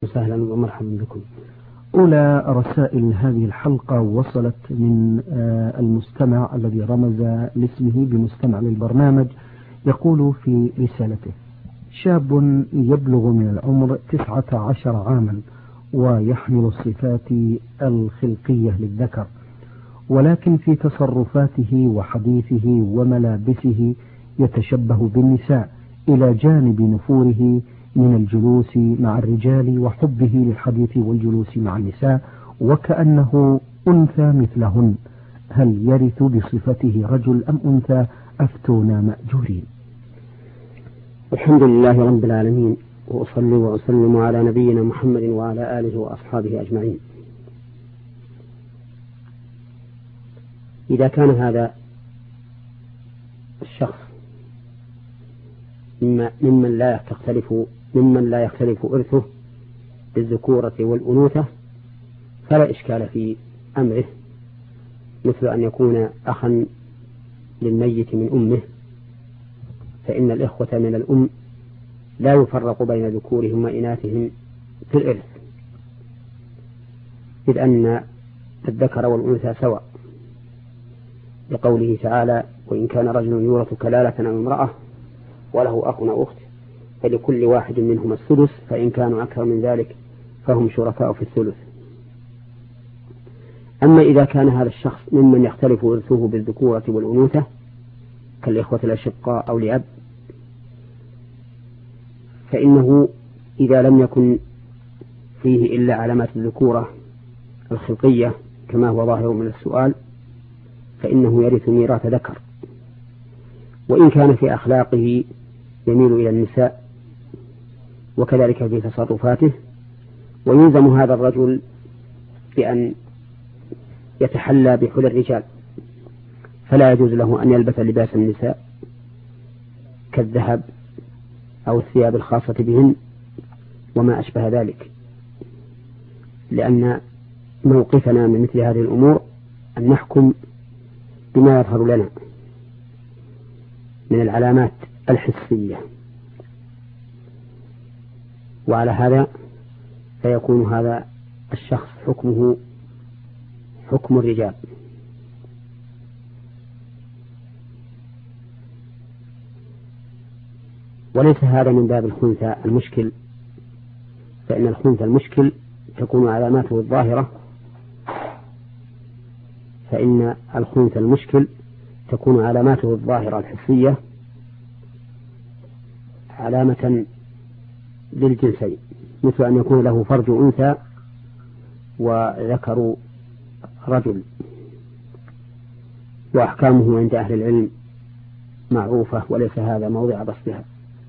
وسهلا ومرحبا بكم. أولى رسائل هذه الحلقة وصلت من المستمع الذي رمز لاسمه بمستمع للبرنامج. يقول في رسالته: شاب يبلغ من العمر 19 عاما ويحمل الصفات الخلقية للذكر، ولكن في تصرفاته وحديثه وملابسه يتشبه بالنساء إلى جانب نفوره من الجلوس مع الرجال وحبه للحديث والجلوس مع النساء وكأنه أنثى مثلهن. هل يرث بصفته رجل أم أنثى؟ أفتونا مأجورين. الحمد لله رب العالمين، وأصلي وأسلم على نبينا محمد وعلى آله وأصحابه أجمعين. إذا كان هذا الشخص ممن لا يختلف إرثه بالذكورة والأنوثة فلا إشكال في أمره، مثل أن يكون أخا للميت من أمه، فإن الإخوة من الأم لا يفرق بين ذكورهم وإناثهم في الإرث، إذ أن الذكر والأنثى سواء، لقوله تعالى: وإن كان رجل يورث كلالة أو امرأة وله أخ أو أخت فلكل واحد منهما السدس فإن كانوا أكثر من ذلك فهم شركاء في الثلث. أما إذا كان هذا الشخص ممن يختلف إرثه بالذكورة والأنوثة كالإخوة الأشقاء أو لأب، فإنه إذا لم يكن فيه إلا علامات الذكورة الخلقية كما هو ظاهر من السؤال فإنه يرث ميراث ذكر، وإن كان في أخلاقه يميل إلى النساء وكذلك في تصرفاته، ويلزم هذا الرجل بأن يتحلى بحلى الرجال، فلا يجوز له أن يلبس لباس النساء كالذهب أو الثياب الخاصة بهن وما أشبه ذلك، لأن موقفنا من مثل هذه الأمور أن نحكم بما يظهر لنا من العلامات الحسية، وعلى هذا فيكون هذا الشخص حكمه حكم الرجال. وليس هذا من باب الخنثى المشكل، فإن الخنثى المشكل تكون علاماته الظاهرة، فإن الخنثى المشكل تكون علاماته الظاهرة الحسية علامة للجنسين، مثل أن يكون له فرج أنثى وذكر رجل، وأحكامه عند أهل العلم معروفة وليس هذا موضع بسطها.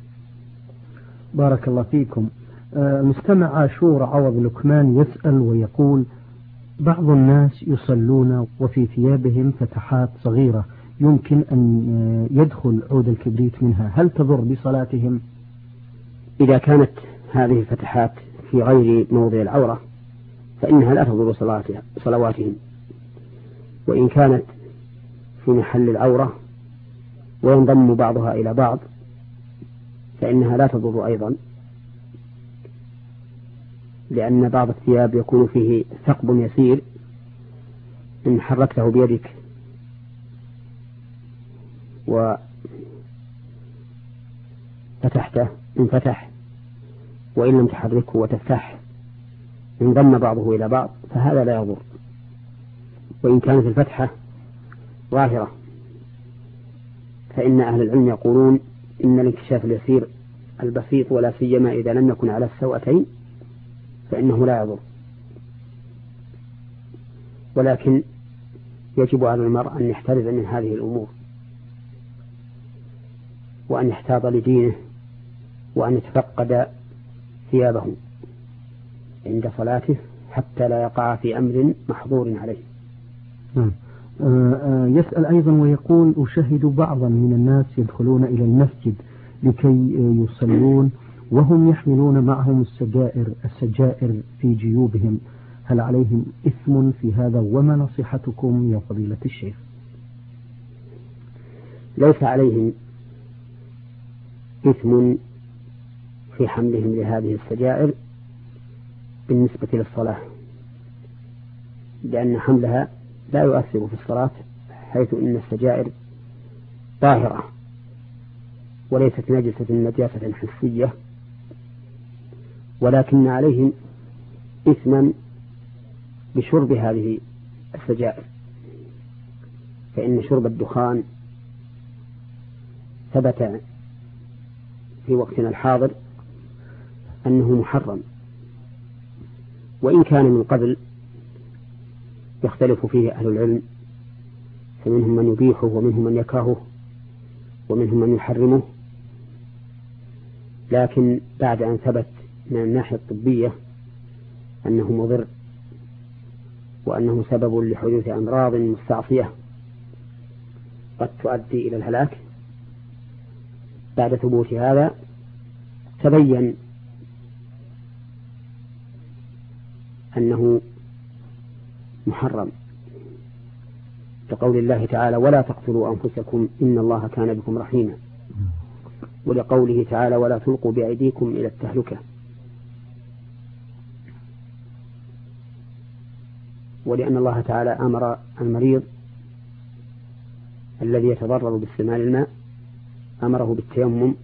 بارك الله فيكم. مستمع عاشور عوض لكمان يسأل ويقول: بعض الناس يصلون وفي ثيابهم فتحات صغيرة يمكن أن يدخل عود الكبريت منها، هل تضر بصلاتهم؟ إذا كانت هذه الفتحات في غير موضع العورة فإنها لا تضر صلواتهم، وإن كانت في محل العورة وينضم بعضها إلى بعض فإنها لا تضر أيضا، لأن بعض الثياب يكون فيه ثقب يسير إن حركته بيدك وفتحته انفتح، وإن لم تحركه وتفتح انضم بعضه إلى بعض فهذا لا يضر. وإن كانت الفتحة ظاهرة فإن أهل العلم يقولون إن الانكشاف اليسير البسيط ولا سيما إذا لم يكن على السوأتين فإنه لا يضر، ولكن يجب على المرء أن يحترز من هذه الأمور وأن يحتاط لدينه وأن يتفقد ثيابه عند صلاته حتى لا يقع في أمر محظور عليه. يسأل أيضا ويقول: أشاهد بعضا من الناس يدخلون إلى المسجد لكي يصلون وهم يحملون معهم السجائر في جيوبهم، هل عليهم إثم في هذا؟ وما نصيحتكم يا فضيلة الشيخ؟ ليس عليهم إثم في حملهم لهذه السجائر، بالنسبة للصلاة، لأن حملها لا يؤثر في الصلاة، حيث إن السجائر طاهرة وليست نجاسة حسية، ولكن عليهم إثما بشرب هذه السجائر، فإن شرب الدخان ثبت في وقتنا الحاضر أنه محرم، وإن كان من قبل يختلف فيه أهل العلم، فمنهم من يبيحه ومنهم من يكرهه ومنهم من يحرمه، لكن بعد أن ثبت من الناحية الطبية أنه مضر وأنه سبب لحدوث أمراض مستعصية قد تؤدي إلى الهلاك، بعد ثبوت هذا تبين أنه محرم، لقول الله تعالى: ولا تقتلوا أنفسكم إن الله كان بكم رحيما، ولقوله تعالى: ولا تلقوا بأيديكم إلى التهلكة، ولأن الله تعالى أمر المريض الذي يتضرر باستعمال الماء أمره بالتيمم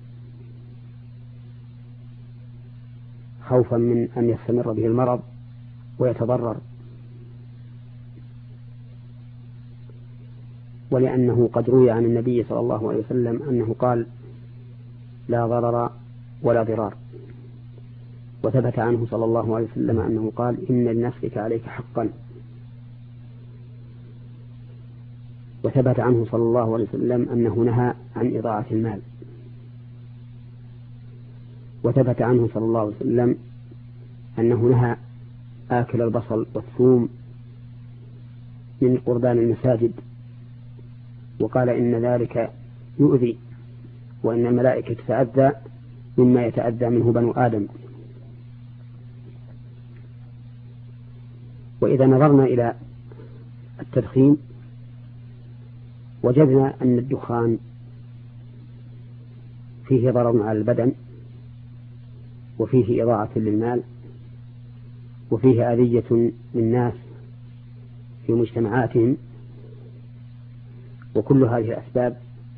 خوفا من أن يستمر به المرض ويتضرر، ولأنه قد روي عن النبي صلى الله عليه وسلم أنه قال: لا ضرر ولا ضرار. وثبت عنه صلى الله عليه وسلم أنه قال: إن لنفسك عليك حقا. وثبت عنه صلى الله عليه وسلم أنه نهى عن إضاعة المال. وثبت عنه صلى الله عليه وسلم أنه نهى آكل البصل والثوم من قربان المساجد، وقال: إن ذلك يؤذي، وإن الملائكة تتأذى مما يتأذى منه بنو آدم. وإذا نظرنا إلى التدخين وجدنا أن الدخان فيه ضرر على البدن، وفيه إضاعة للمال، وفيه أذية للناس في مجتمعاتهم، وكل هذه الأسباب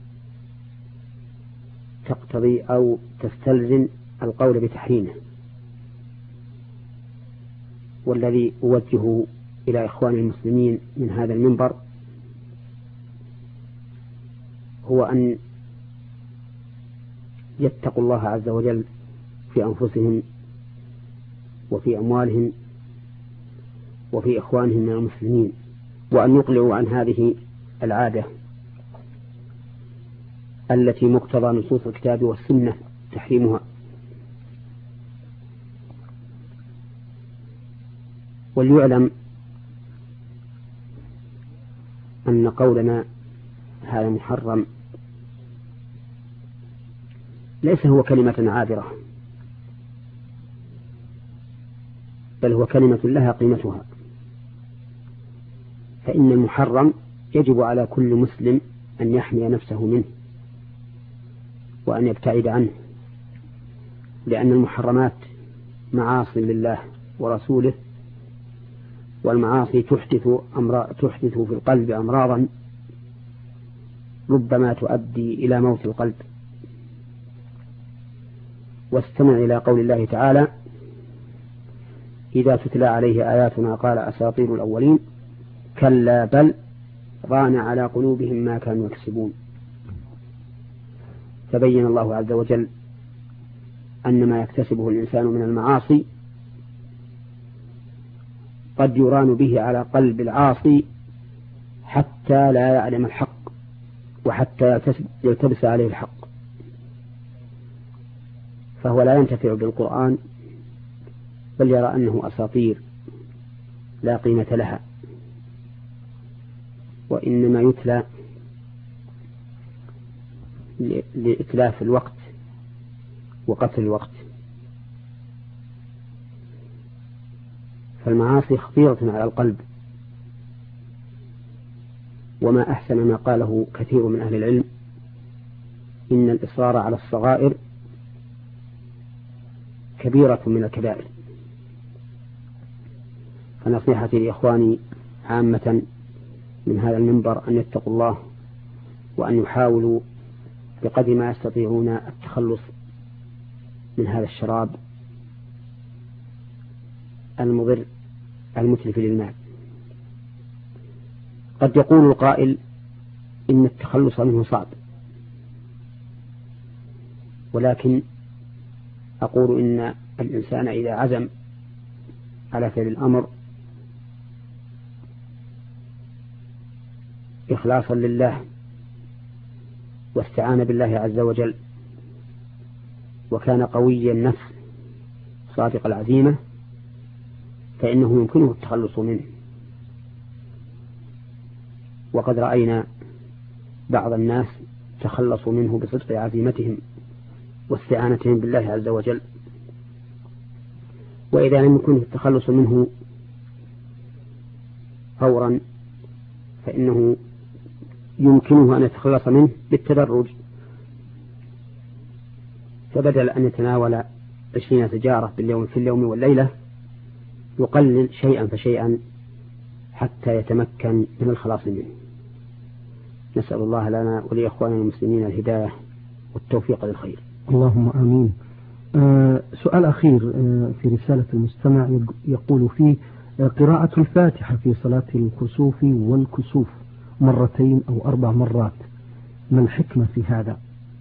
تقتضي أو تستلزم القول بتحريمه. والذي أوجهه إلى إخوان المسلمين من هذا المنبر هو أن يتقوا الله عز وجل في أنفسهم وفي أموالهم وفي إخوانهم من المسلمين، وأن يقلعوا عن هذه العادة التي مقتضى نصوص الكتاب والسنة تحريمها. وليعلم أن قولنا هذا محرم ليس هو كلمة عابرة، بل هو كلمة لها قيمتها، فإن المحرم يجب على كل مسلم أن يحمي نفسه منه وأن يبتعد عنه، لأن المحرمات معاصي لله ورسوله، والمعاصي تحدث في القلب أمراضا ربما تؤدي إلى موت القلب. واستمع إلى قول الله تعالى: إذا تتلى عليه آياتنا قال أساطير الأولين كلا بل ران على قلوبهم ما كانوا يكسبون. فبين الله عز وجل أن ما يكتسبه الإنسان من المعاصي قد يران به على قلب العاصي حتى لا يعلم الحق وحتى يلتبس عليه الحق، فهو لا ينتفع بالقرآن بل يرى أنه أساطير لا قيمة لها، وإنما يتلى لإتلاف الوقت وقتل الوقت. فالمعاصي خطيرة على القلب، وما أحسن ما قاله كثير من أهل العلم: إن الإصرار على الصغائر كبيرة من الكبائر. فنصيحتي لإخواني عامة من هذا المنبر أن يتقوا الله وأن يحاولوا بقدر ما يستطيعون التخلص من هذا الشراب المضر المتلف للمال. قد يقول القائل إن التخلص منه صعب، ولكن أقول إن الإنسان إذا عزم على فعل الأمر إخلاصا لله واستعان بالله عز وجل وكان قوي النفس صادق العزيمة فإنه يمكنه التخلص منه. وقد رأينا بعض الناس تخلصوا منه بصدق عزيمتهم واستعانتهم بالله عز وجل. وإذا لم يكن التخلص منه فورا فإنه يمكنه أن يتخلص منه بالتدرج، فبدل أن يتناول 20 سجارة في اليوم والليلة يقلل شيئا فشيئا حتى يتمكن من الخلاص منه. نسأل الله لنا ولإخواننا المسلمين الهداية والتوفيق للخير. اللهم آمين. سؤال أخير في رسالة المستمع يقول فيه: قراءة الفاتحة في صلاة الكسوف والكسوف 2 أو 4 مرات، ما الحكمة في هذا؟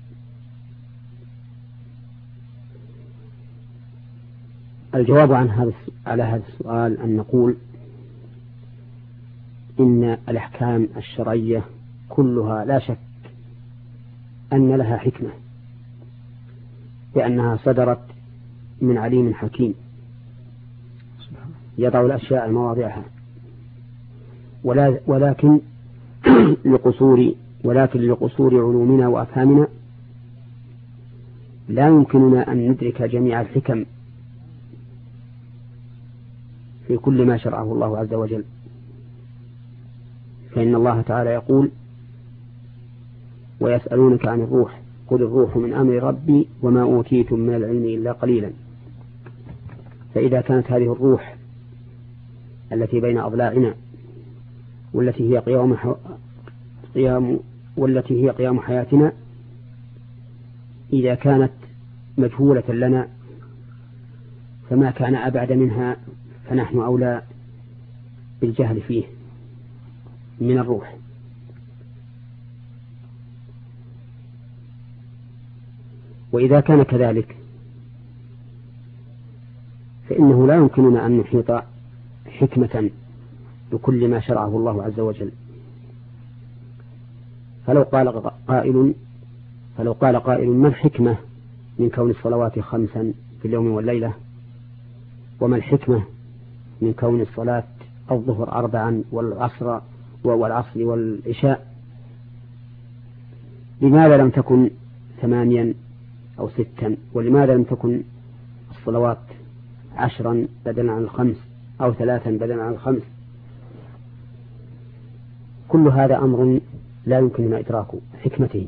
الجواب على هذا السؤال أن نقول إن الأحكام الشرعية كلها لا شك أن لها حكمة، لأنها صدرت من عليم حكيم يضع الأشياء مواضعها، ولكن لقصور علومنا وأفهامنا لا يمكننا أن ندرك جميع الحكم في كل ما شرعه الله عز وجل. فإن الله تعالى يقول: ويسألونك عن الروح قل الروح من أمر ربي وما أوتيتم من العلم إلا قليلا. فإذا كانت هذه الروح التي بين أضلاعنا والتي هي قيام حياتنا إذا كانت مجهولة لنا فما كان أبعد منها فنحن أولى بالجهل فيه من الروح. وإذا كان كذلك فإنه لا يمكننا أن نحيط حكمة بكل ما شرعه الله عز وجل. فلو قال قائل ما الحكمة من كون الصلوات 5 في اليوم والليلة، وما الحكمة من كون الصلاة الظهر 4 والعصر والعشاء، لماذا لم تكن 8 أو 6؟ ولماذا لم تكن الصلوات 10 بدلا عن 5 أو 3 بدلا عن 5؟ كل هذا أمر لا يمكننا إدراك حكمته.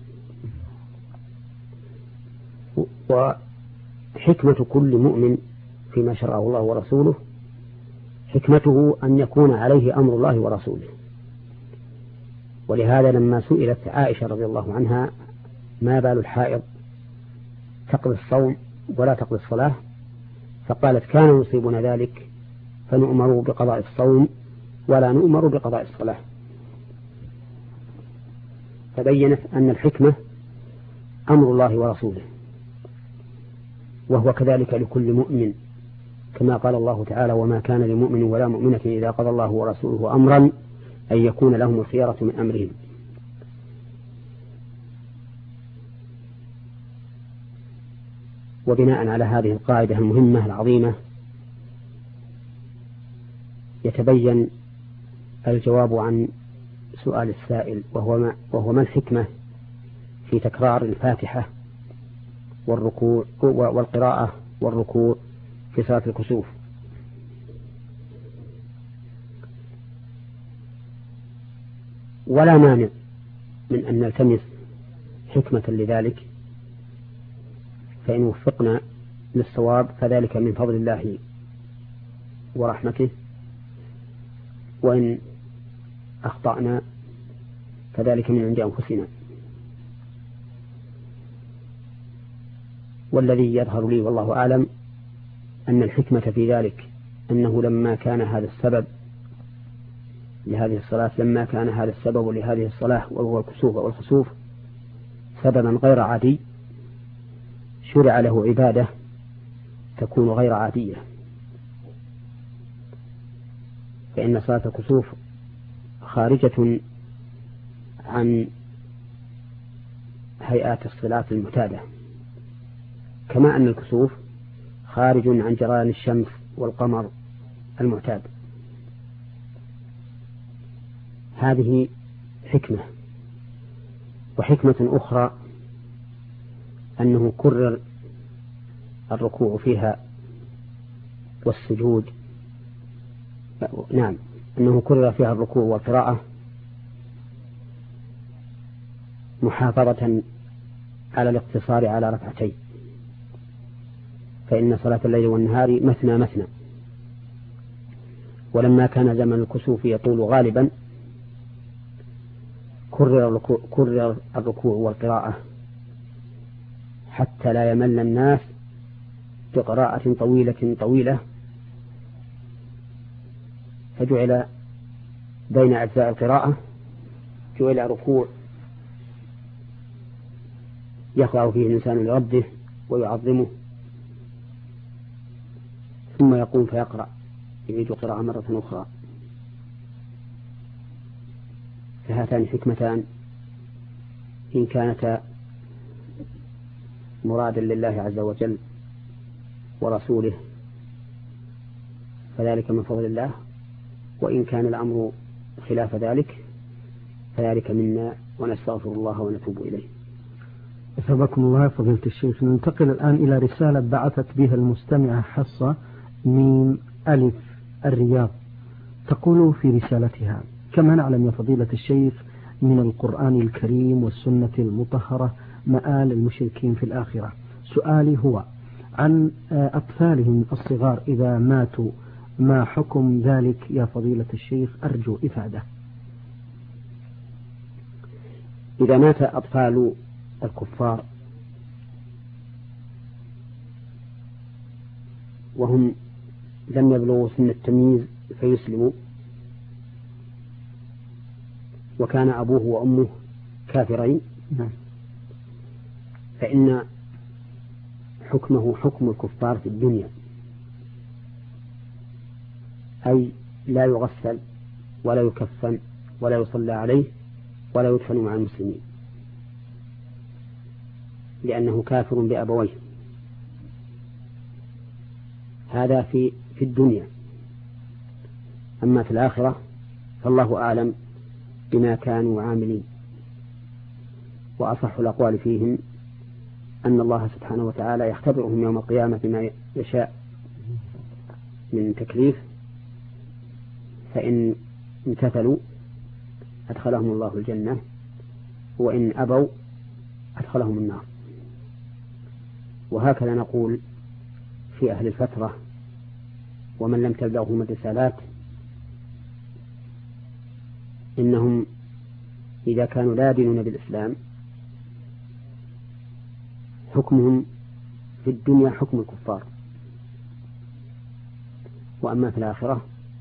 وحكمة كل مؤمن فيما شرعه الله ورسوله حكمته أن يكون عليه أمر الله ورسوله. ولهذا لما سئلت عائشة رضي الله عنها ما بال الحائض تقضي الصوم ولا تقضي الصلاة، فقالت كان يصيبنا ذلك فنؤمر بقضاء الصوم ولا نؤمر بقضاء الصلاة. فبينت أن الحكمة أمر الله ورسوله، وهو كذلك لكل مؤمن، كما قال الله تعالى: وما كان لمؤمن ولا مؤمنة إذا قضى الله ورسوله أمرا أن يكون لهم الخيرة من أمرهم. وبناء على هذه القاعدة المهمة العظيمة يتبين الجواب عن سؤال السائل، وهو ما الحكمة في تكرار الفاتحة والركوع والقراءة والركوع في صلاة الكسوف. ولا مانع من أن نلتمس حكمة لذلك، فإن وفقنا للصواب فذلك من فضل الله ورحمته، وإن أخطأنا فذلك من عند أنفسنا. والذي يظهر لي والله أعلم أن الحكمة في ذلك أنه لما كان هذا السبب لهذه الصلاة وهو الكسوف والخسوف سببا غير عادي، شرع له عبادة تكون غير عادية. فإن صلاة الكسوف خارجة عن هيئات الصلاة المعتادة، كما أن الكسوف خارج عن جريان الشمس والقمر المعتاد. هذه حكمة. وحكمة أخرى أنه كرر الركوع فيها والسجود، أنه كرر فيها الركوع والقراءة محافظة على الاقتصار على ركعتين، فإن صلاة الليل والنهار مثنى مثنى. ولما كان زمن الكسوف يطول غالبا كرر الركوع والقراءة حتى لا يمل الناس بقراءة طويلة، فجعل بين أجزاء القراءة جعل ركوع يخضع فيه الإنسان لربه ويعظمه، ثم يقوم فيقرأ يعيد القراءة مرة أخرى. فهاتان حكمتان إن كانتا مرادا لله عز وجل ورسوله فذلك من فضل الله، وإن كان الأمر خلاف ذلك فذلك منا، ونستغفر الله ونتوب إليه. أثابكم الله فضيلة الشيخ. ننتقل الآن إلى رسالة بعثت بها المستمعة حصة من ألف الرياض، تقول في رسالتها: كما نعلم يا فضيلة الشيخ من القرآن الكريم والسنة المطهرة مآل المشركين في الآخرة، سؤالي هو عن أطفالهم الصغار إذا ماتوا ما حكم ذلك يا فضيلة الشيخ؟ أرجو إفادة. إذا مات أطفال الكفار وهم لم يبلغوا سن التمييز فيسلموا، وكان أبوه وأمه كافرين، فإن حكمه حكم الكفار في الدنيا، أي لا يغسل ولا يكفن ولا يصلى عليه ولا يدفن مع المسلمين، لأنه كافر بأبويه. هذا في الدنيا. أما في الآخرة فالله أعلم بما كانوا عاملين. وأصح الأقوال فيهم أن الله سبحانه وتعالى يختبرهم يوم القيامة بما يشاء من تكليف، فإن امتثلوا أدخلهم الله الجنة، وإن أبوا أدخلهم النار. وهكذا نقول في أهل الفترة ومن لم تبلغهم الرسالات، إنهم إذا كانوا لا يدينون بالإسلام حكمهم في الدنيا حكم الكفار، وأما في الآخرة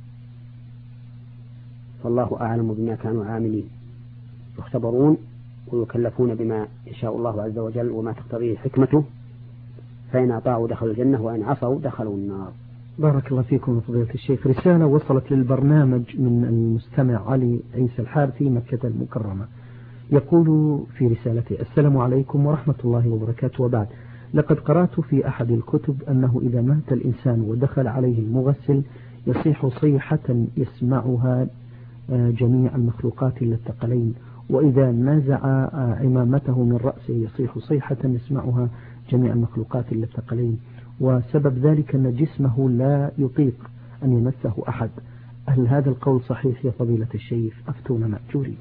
فالله أعلم بما كانوا عاملين، يختبرون ويكلفون بما يشاء الله عز وجل وما تقتضيه حكمته، فإن أطاعوا دخلوا الجنة وإن عصوا دخلوا النار. بارك الله فيكم فضيلة الشيخ. رسالة وصلت للبرنامج من المستمع علي عيسى الحارثي مكة المكرمة، يقول في رسالته: السلام عليكم ورحمة الله وبركاته، وبعد، لقد قرأت في أحد الكتب أنه إذا مات الإنسان ودخل عليه المغسل يصيح صيحة يسمعها جميع المخلوقات إلا الثقلين، وإذا نزع عمامته من رأسه يصيح صيحة يسمعها جميع المخلوقات إلا الثقلين، وسبب ذلك أن جسمه لا يطيق أن يمسه أحد. هل هذا القول صحيح يا فضيلة الشيخ؟ أفتونا مأجورين.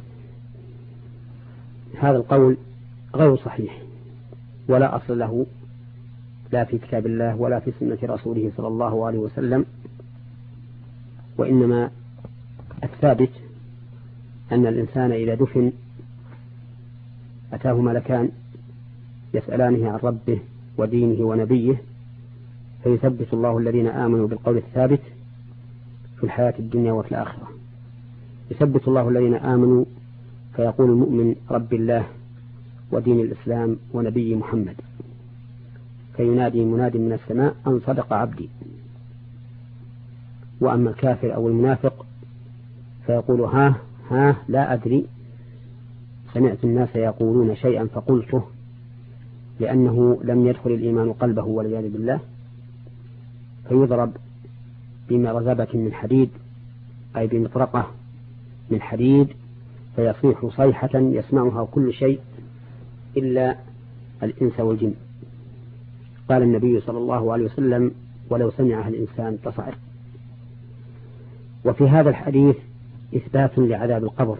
هذا القول غير صحيح، ولا أصل له لا في كتاب الله ولا في سنة رسوله صلى الله عليه وسلم، وإنما الثابت أن الإنسان إذا دفن أتاه ملكان يسألانه عن ربه ودينه ونبيه، فيثبت الله الذين آمنوا بالقول الثابت في الحياة الدنيا وفي الآخرة. يثبت الله الذين آمنوا فيقول المؤمن رب الله ودين الإسلام ونبي محمد، فينادي مناد من السماء أن صدق عبدي. وأما الكافر أو المنافق فيقول ها لا أدري، سمعت الناس يقولون شيئا فقلته، لأنه لم يدخل الإيمان قلبه والعياذ بالله، فيضرب بمرزبة من حديد أي بمطرقة من حديد، فيصيح صيحة يسمعها كل شيء إلا الإنس والجن. قال النبي صلى الله عليه وسلم ولو سمعها الإنسان تصعق. وفي هذا الحديث إثبات لعذاب القبر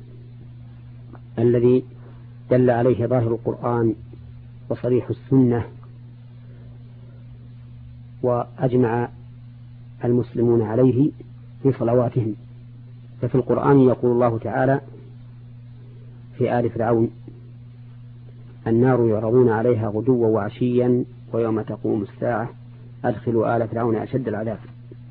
الذي دل عليه ظاهر القرآن وصريح السنة، وأجمع المسلمون عليه في صلواتهم. ففي القرآن يقول الله تعالى في آل فرعون: النار يعرضون عليها غدوا وعشيا ويوم تقوم الساعة أدخلوا آل فرعون أشد العذاب.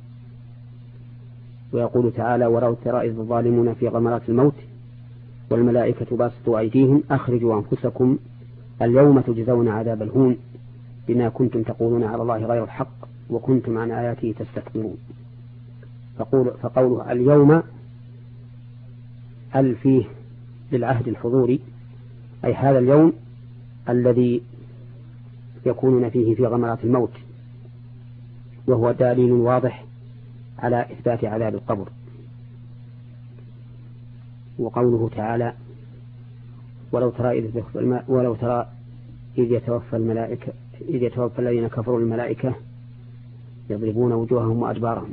ويقول تعالى: ولو ترى إذ الظالمون في غمرات الموت والملائكة باسطوا أيديهم أخرجوا أنفسكم اليوم تجزون عذاب الهون بما كنتم تقولون على الله غير الحق وكنتم عن آياته تستكبرون. فقوله اليوم فيه للعهد الحضوري، أي هذا اليوم الذي يكونون فيه في غمرات الموت، وهو دليل واضح على إثبات عذاب القبر. وقوله تعالى: ولو ترى إذ يتوفى الذين كفروا الملائكة يضربون وجوههم وأدبارهم.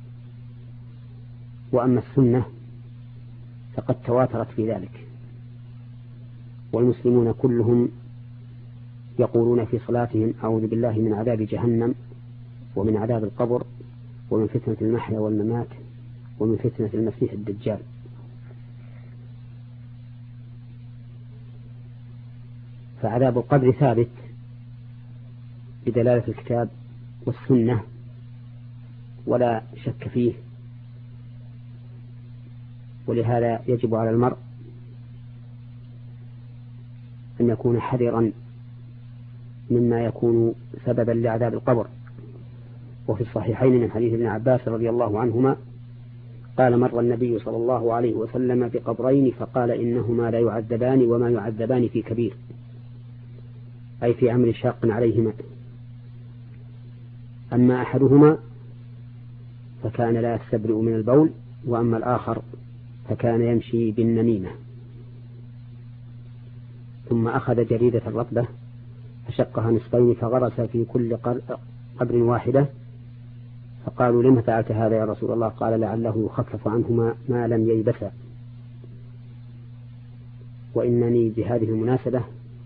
وأما السنة فقد تواترت في ذلك، والمسلمون كلهم يقولون في صلاتهم: أعوذ بالله من عذاب جهنم ومن عذاب القبر ومن فتنة المحيا والممات ومن فتنة المسيح الدجال. فعذاب القبر ثابت بدلالة الكتاب والسنة ولا شك فيه، ولهذا يجب على المرء أن يكون حذرا مما يكون سببا لعذاب القبر. وفي الصحيحين من حديث ابن عباس رضي الله عنهما قال: مر النبي صلى الله عليه وسلم بقبرين فقال: إنهما لا يعذبان وما يعذبان في كبير، أي في أمر شاق عليهما. أما أحدهما فكان لا يستبرئ من البول، وأما الآخر فكان يمشي بالنميمة. ثم أخذ جريدة الرطبة فشقها نصفين فغرس في كل قبر واحدة، فقالوا: لما فعلت هذا يا رسول الله؟ قال: لعله يخفف عنهما ما لم ييبسا. وإنني بهذه المناسبة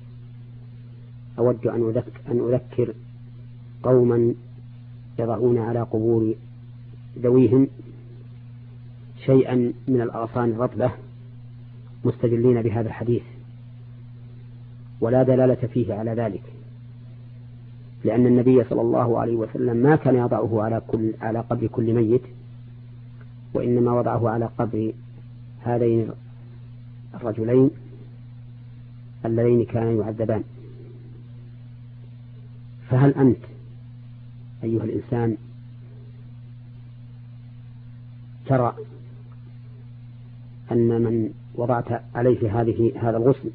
أود أن أذكر قوما يضعون على قبور ذويهم شيئا من الأغصان الرطبة مستدلين بهذا الحديث، ولا دلالة فيه على ذلك، لأن النبي صلى الله عليه وسلم ما كان يضعه على قبر كل ميت، وإنما وضعه على قبر هذين الرجلين اللذين كانا يعذبان. فهل أنت أيها الإنسان ترى أن من وضعت عليه هذا الغسل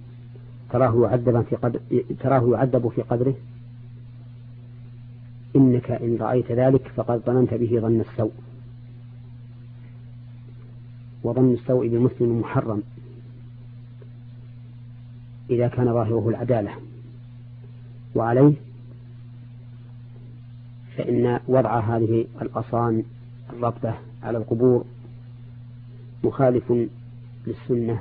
تراه يعذب في قبره؟ إنك إن رأيت ذلك فقد ظننت به ظن السوء، وظن السوء بالمسلم محرم إذا كان ظاهره العدالة. وعليه فإن وضع هذه الأغصان الرطبة على القبور مخالف للسنة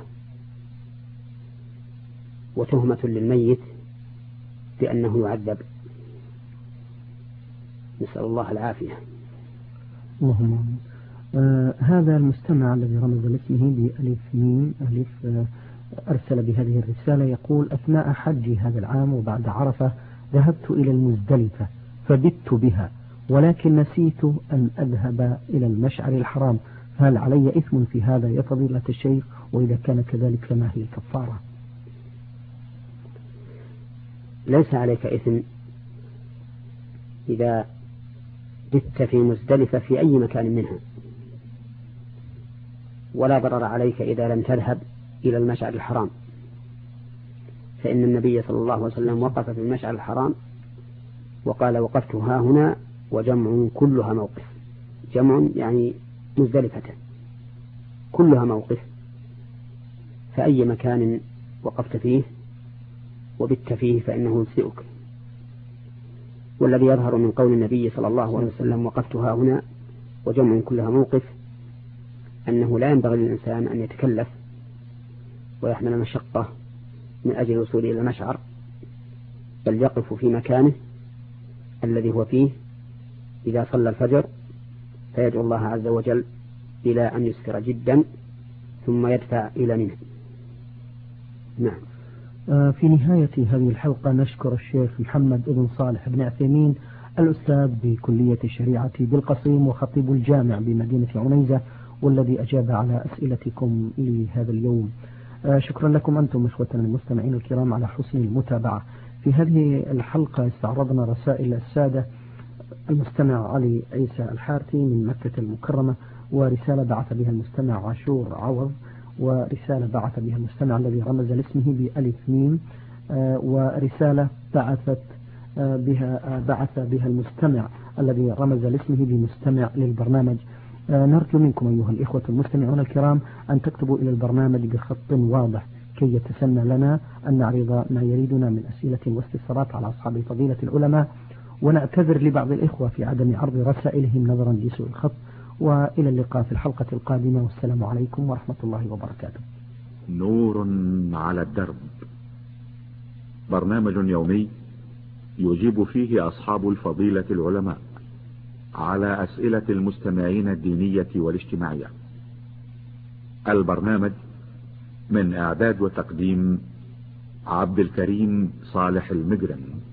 وتهمة للميت بأنه يعذب، نسأل الله العافية. اللهم. هذا المستمع الذي رمز لاسمه بألف ميم ألف أرسل بهذه الرسالة يقول: أثناء حجي هذا العام وبعد عرفة ذهبت إلى المزدلفة فبت بها، ولكن نسيت أن أذهب إلى المشعر الحرام، هل علي إثم في هذا يا فضيلة الشيخ؟ وإذا كان كذلك فما هي الكفارة؟ ليس عليك إثم إذا بت في مزدلفة في أي مكان منها، ولا ضرر عليك إذا لم تذهب إلى المشعر الحرام، فإن النبي صلى الله عليه وسلم وقف في المشعر الحرام وقال: وقفت ها هنا وجمع كلها موقف. جمع يعني مزدلفة كلها موقف، فأي مكان وقفت فيه وبت فيه فإنه يجزئك. والذي يظهر من قول النبي صلى الله عليه وسلم: وقفت ها هنا وجمع كلها موقف، أنه لا ينبغي للإنسان أن يتكلف ويحمل مشقة من أجل الوصول إلى المشعر، بل يقف في مكانه الذي هو فيه إذا صلى الفجر فيدعو الله عز وجل إلى أن يسفر جدا ثم يدفع إلى منه. نعم. في نهاية هذه الحلقة نشكر الشيخ محمد بن صالح بن عثيمين الأستاذ بكلية الشريعة بالقصيم وخطيب الجامع بمدينة عنيزة، والذي أجاب على أسئلتكم لهذا اليوم. شكرا لكم أنتم إخوتنا المستمعين الكرام على حسن المتابعة. في هذه الحلقة استعرضنا رسائل السادة: المستمع علي عيسى الحارثي من مكة المكرمة، ورسالة بعث بها المستمع عاشور عوض، ورسالة بعث بها المستمع الذي رمز لاسمه بألف ميم، ورسالة بعث بها المستمع الذي رمز لاسمه بمستمع للبرنامج. نرجو منكم أيها الإخوة المستمعون الكرام أن تكتبوا إلى البرنامج بخط واضح كي يتسنى لنا أن نعرض ما يريدنا من أسئلة واستفسارات على أصحاب الفضيلة العلماء، ونعتذر لبعض الإخوة في عدم عرض رسائلهم نظرا لسوء الخط. وإلى اللقاء في الحلقة القادمة، والسلام عليكم ورحمة الله وبركاته. نور على الدرب، برنامج يومي يجيب فيه أصحاب الفضيلة العلماء على أسئلة المستمعين الدينية والاجتماعية. البرنامج من إعداد وتقديم عبد الكريم صالح المجرم.